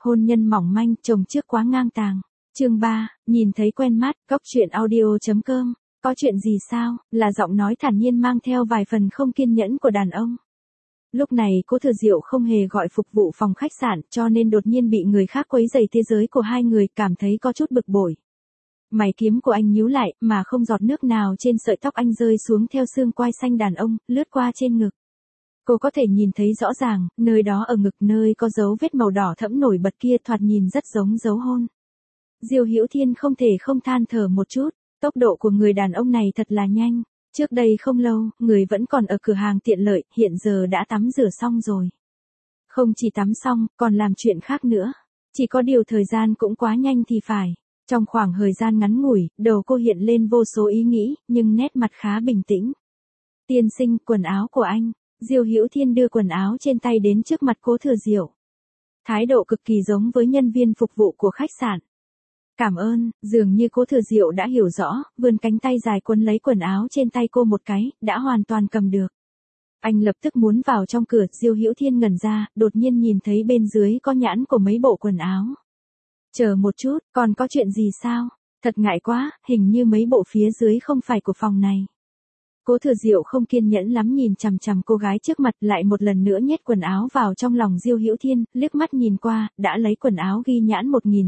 Hôn nhân mỏng manh, chồng trước quá ngang tàng. Chương 3, nhìn thấy quen mắt, góc truyện audio.com. Có chuyện gì sao? Là giọng nói thản nhiên mang theo vài phần không kiên nhẫn của đàn ông. Lúc này Cố Thừa Diệu không hề gọi phục vụ phòng khách sạn, cho nên đột nhiên bị người khác quấy rầy thế giới của hai người, cảm thấy có chút bực bội. Mày kiếm của anh nhíu lại, mà không giọt nước nào trên sợi tóc anh rơi xuống theo xương quai xanh đàn ông, lướt qua trên ngực. Cô có thể nhìn thấy rõ ràng, nơi đó ở ngực nơi có dấu vết màu đỏ thẫm nổi bật kia thoạt nhìn rất giống dấu hôn. Diêu Hữu Thiên không thể không than thở một chút, tốc độ của người đàn ông này thật là nhanh. Trước đây không lâu, người vẫn còn ở cửa hàng tiện lợi, hiện giờ đã tắm rửa xong rồi. Không chỉ tắm xong, còn làm chuyện khác nữa. Chỉ có điều thời gian cũng quá nhanh thì phải. Trong khoảng thời gian ngắn ngủi, đầu cô hiện lên vô số ý nghĩ, nhưng nét mặt khá bình tĩnh. Tiên sinh, quần áo của anh. Diêu Hữu Thiên đưa quần áo trên tay đến trước mặt Cố Thừa Diệu. Thái độ cực kỳ giống với nhân viên phục vụ của khách sạn. Cảm ơn, dường như Cố Thừa Diệu đã hiểu rõ, vươn cánh tay dài quấn lấy quần áo trên tay cô một cái, đã hoàn toàn cầm được. Anh lập tức muốn vào trong cửa, Diêu Hữu Thiên ngẩn ra, đột nhiên nhìn thấy bên dưới có nhãn của mấy bộ quần áo. Chờ một chút, còn có chuyện gì sao? Thật ngại quá, hình như mấy bộ phía dưới không phải của phòng này. Cố Thừa Diệu không kiên nhẫn lắm nhìn chằm chằm cô gái trước mặt, lại một lần nữa nhét quần áo vào trong lòng Diêu Hữu Thiên, liếc mắt nhìn qua, đã lấy quần áo ghi nhãn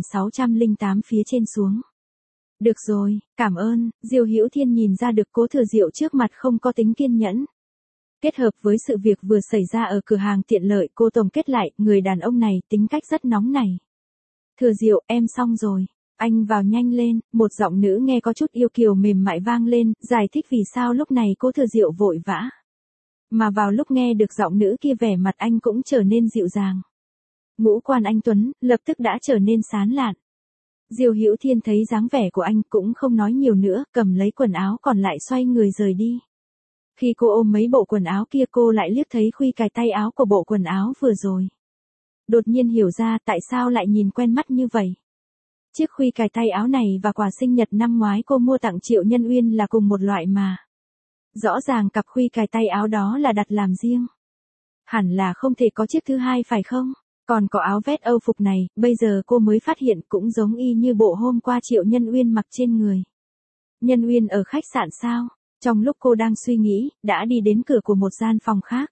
1608 phía trên xuống. Được rồi, cảm ơn. Diêu Hữu Thiên nhìn ra được Cố Thừa Diệu trước mặt không có tính kiên nhẫn. Kết hợp với sự việc vừa xảy ra ở cửa hàng tiện lợi, cô tổng kết lại, người đàn ông này tính cách rất nóng nảy. Thừa Diệu, em xong rồi. Anh vào nhanh lên, một giọng nữ nghe có chút yêu kiều mềm mại vang lên, giải thích vì sao lúc này Cố Thừa Diệu vội vã. Mà vào lúc nghe được giọng nữ kia vẻ mặt anh cũng trở nên dịu dàng. Ngũ quan anh tuấn, lập tức đã trở nên sán lạn. Diêu Hữu Thiên thấy dáng vẻ của anh cũng không nói nhiều nữa, cầm lấy quần áo còn lại xoay người rời đi. Khi cô ôm mấy bộ quần áo kia cô lại liếc thấy khuy cài tay áo của bộ quần áo vừa rồi. Đột nhiên hiểu ra tại sao lại nhìn quen mắt như vậy. Chiếc khuy cài tay áo này và quà sinh nhật năm ngoái cô mua tặng Triệu Nhân Uyên là cùng một loại mà. Rõ ràng cặp khuy cài tay áo đó là đặt làm riêng. Hẳn là không thể có chiếc thứ hai phải không? Còn có áo vest Âu phục này, bây giờ cô mới phát hiện cũng giống y như bộ hôm qua Triệu Nhân Uyên mặc trên người. Nhân Uyên ở khách sạn sao? Trong lúc cô đang suy nghĩ, đã đi đến cửa của một gian phòng khác.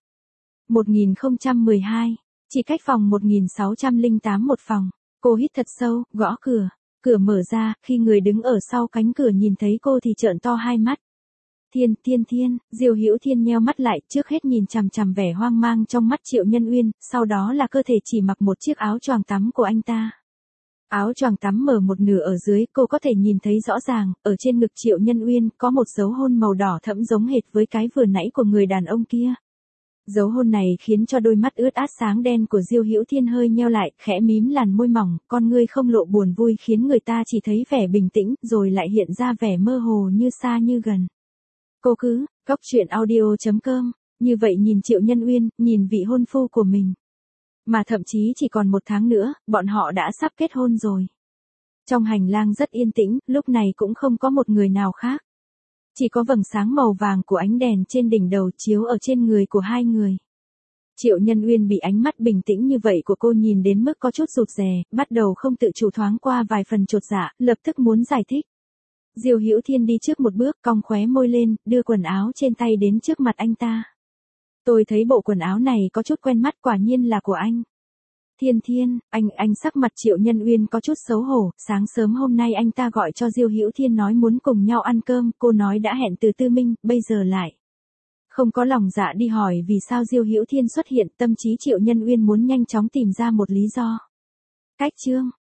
1012, chỉ cách phòng 1608 một phòng. Cô hít thật sâu, gõ cửa. Cửa mở ra, khi người đứng ở sau cánh cửa nhìn thấy cô thì trợn to hai mắt. Thiên, Diêu Hữu Thiên nheo mắt lại, trước hết nhìn chằm chằm vẻ hoang mang trong mắt Triệu Nhân Uyên, sau đó là cơ thể chỉ mặc một chiếc áo choàng tắm của anh ta. Áo choàng tắm mở một nửa ở dưới, cô có thể nhìn thấy rõ ràng, ở trên ngực Triệu Nhân Uyên có một dấu hôn màu đỏ thẫm giống hệt với cái vừa nãy của người đàn ông kia. Dấu hôn này khiến cho đôi mắt ướt át sáng đen của Diêu Hữu Thiên hơi nheo lại, khẽ mím làn môi mỏng, con ngươi không lộ buồn vui khiến người ta chỉ thấy vẻ bình tĩnh, rồi lại hiện ra vẻ mơ hồ như xa như gần. Cô cứ, góc truyện audio.com, như vậy nhìn Triệu Nhân Uyên, nhìn vị hôn phu của mình. Mà thậm chí chỉ còn một tháng nữa, bọn họ đã sắp kết hôn rồi. Trong hành lang rất yên tĩnh, lúc này cũng không có một người nào khác. Chỉ có vầng sáng màu vàng của ánh đèn trên đỉnh đầu chiếu ở trên người của hai người. Triệu Nhân Uyên bị ánh mắt bình tĩnh như vậy của cô nhìn đến mức có chút rụt rè, bắt đầu không tự chủ thoáng qua vài phần chột dạ, lập tức muốn giải thích. Diêu Hữu Thiên đi trước một bước, cong khóe môi lên, đưa quần áo trên tay đến trước mặt anh ta. Tôi thấy bộ quần áo này có chút quen mắt, quả nhiên là của anh. Thiên, anh sắc mặt Triệu Nhân Uyên có chút xấu hổ, sáng sớm hôm nay anh ta gọi cho Diêu Hữu Thiên nói muốn cùng nhau ăn cơm, cô nói đã hẹn từ Tư Minh, bây giờ lại. Không có lòng dạ đi hỏi vì sao Diêu Hữu Thiên xuất hiện, tâm trí Triệu Nhân Uyên muốn nhanh chóng tìm ra một lý do. Cách chương,